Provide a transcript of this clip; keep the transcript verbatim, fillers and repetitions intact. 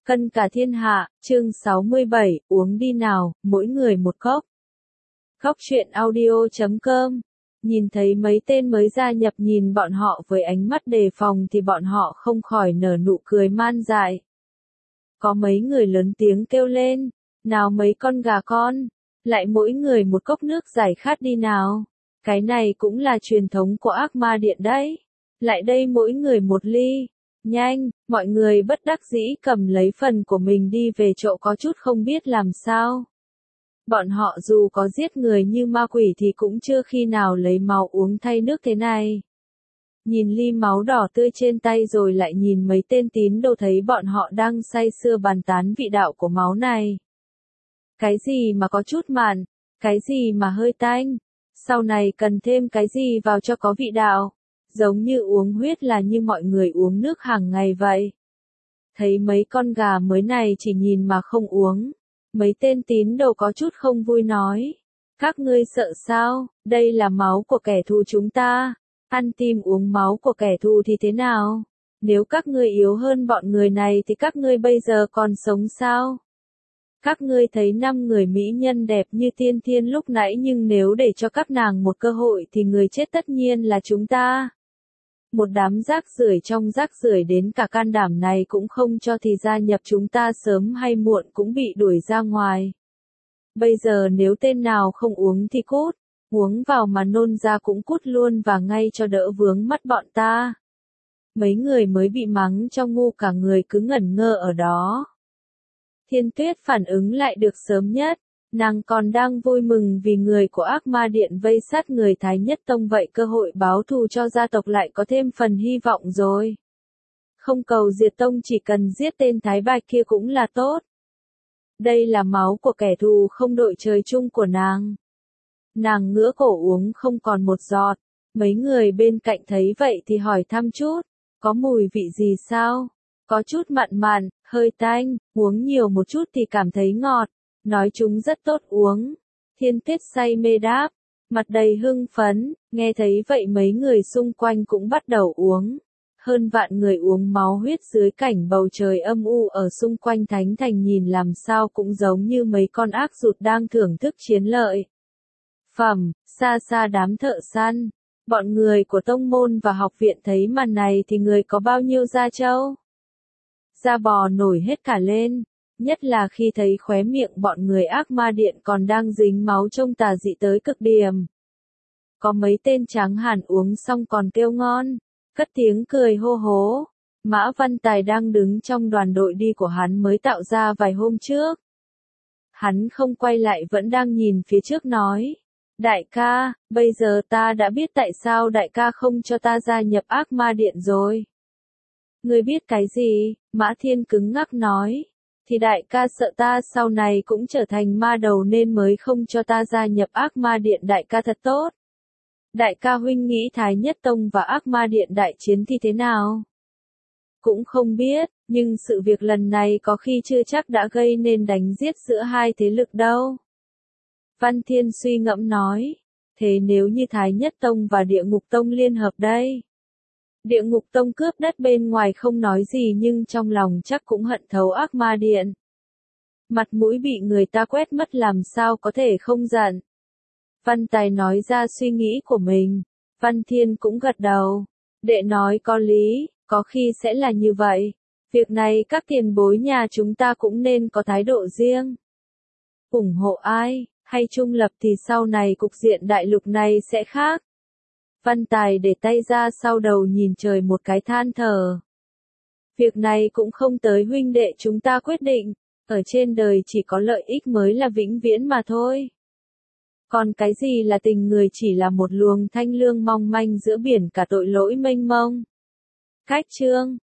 Cân cả thiên hạ, chương sáu mươi bảy, uống đi nào, mỗi người một cốc. Cốc truyện audio chấm com. Nhìn thấy mấy tên mới gia nhập nhìn bọn họ với ánh mắt đề phòng thì bọn họ không khỏi nở nụ cười man dại. Có mấy người lớn tiếng kêu lên, nào mấy con gà con, lại mỗi người một cốc nước giải khát đi nào. Cái này cũng là truyền thống của ác ma điện đấy. Lại đây mỗi người một ly. Nhanh, mọi người bất đắc dĩ cầm lấy phần của mình đi về chỗ có chút không biết làm sao. Bọn họ dù có giết người như ma quỷ thì cũng chưa khi nào lấy máu uống thay nước thế này. Nhìn ly máu đỏ tươi trên tay rồi lại nhìn mấy tên tín đồ thấy bọn họ đang say sưa bàn tán vị đạo của máu này. Cái gì mà có chút mặn, cái gì mà hơi tanh, sau này cần thêm cái gì vào cho có vị đạo. Giống như uống huyết là như mọi người uống nước hàng ngày vậy. Thấy mấy con gà mới này chỉ nhìn mà không uống. Mấy tên tín đồ có chút không vui nói. Các ngươi sợ sao, đây là máu của kẻ thù chúng ta. Ăn tim uống máu của kẻ thù thì thế nào? Nếu các ngươi yếu hơn bọn người này thì các ngươi bây giờ còn sống sao? Các ngươi thấy năm người mỹ nhân đẹp như tiên thiên lúc nãy nhưng nếu để cho các nàng một cơ hội thì người chết tất nhiên là chúng ta. Một đám rác rưởi trong rác rưởi đến cả can đảm này cũng không cho thì gia nhập chúng ta sớm hay muộn cũng bị đuổi ra ngoài. Bây giờ nếu tên nào không uống thì cút, uống vào mà nôn ra cũng cút luôn và ngay cho đỡ vướng mắt bọn ta. Mấy người mới bị mắng cho ngu cả người cứ ngẩn ngơ ở đó. Thiên Tuyết phản ứng lại được sớm nhất. Nàng còn đang vui mừng vì người của ác ma điện vây sát người Thái Nhất Tông vậy cơ hội báo thù cho gia tộc lại có thêm phần hy vọng rồi. Không cầu diệt tông chỉ cần giết tên Thái Bạch kia cũng là tốt. Đây là máu của kẻ thù không đội trời chung của nàng. Nàng ngửa cổ uống không còn một giọt. Mấy người bên cạnh thấy vậy thì hỏi thăm chút. Có mùi vị gì sao? Có chút mặn mặn, hơi tanh, uống nhiều một chút thì cảm thấy ngọt. Nói chúng rất tốt uống. Thiên Tuyết say mê đáp, mặt đầy hưng phấn, nghe thấy vậy mấy người xung quanh cũng bắt đầu uống. Hơn vạn người uống máu huyết dưới cảnh bầu trời âm u ở xung quanh thánh thành nhìn làm sao cũng giống như mấy con ác rụt đang thưởng thức chiến lợi. Phẩm, xa xa đám thợ săn, bọn người của tông môn và học viện thấy màn này thì người có bao nhiêu da trâu? Da bò nổi hết cả lên. Nhất là khi thấy khóe miệng bọn người ác ma điện còn đang dính máu trông tà dị tới cực điểm. Có mấy tên tráng hàn uống xong còn kêu ngon, cất tiếng cười hô hố. Mã Văn Tài đang đứng trong đoàn đội đi của hắn mới tạo ra vài hôm trước. Hắn không quay lại vẫn đang nhìn phía trước nói. Đại ca, bây giờ ta đã biết tại sao đại ca không cho ta gia nhập ác ma điện rồi. Ngươi biết cái gì? Mã Thiên cứng ngắc nói. Thì đại ca sợ ta sau này cũng trở thành ma đầu nên mới không cho ta gia nhập ác ma điện. Đại ca thật tốt. Đại ca huynh nghĩ Thái Nhất Tông và ác ma điện đại chiến thì thế nào? Cũng không biết, nhưng sự việc lần này có khi chưa chắc đã gây nên đánh giết giữa hai thế lực đâu. Văn Thiên suy ngẫm nói. Thế nếu như Thái Nhất Tông và Địa Ngục Tông liên hợp đây? Địa Ngục Tông cướp đất bên ngoài không nói gì nhưng trong lòng chắc cũng hận thấu ác ma điện. Mặt mũi bị người ta quét mất làm sao có thể không giận. Văn Tài nói ra suy nghĩ của mình. Văn Thiên cũng gật đầu. Đệ nói có lý, có khi sẽ là như vậy. Việc này các tiền bối nhà chúng ta cũng nên có thái độ riêng. ủng hộ ai, hay trung lập thì sau này cục diện đại lục này sẽ khác. Văn Tài để tay ra sau đầu nhìn trời một cái than thở. Việc này cũng không tới huynh đệ chúng ta quyết định, ở trên đời chỉ có lợi ích mới là vĩnh viễn mà thôi. Còn cái gì là tình người chỉ là một luồng thanh lương mong manh giữa biển cả tội lỗi mênh mông. Cách chương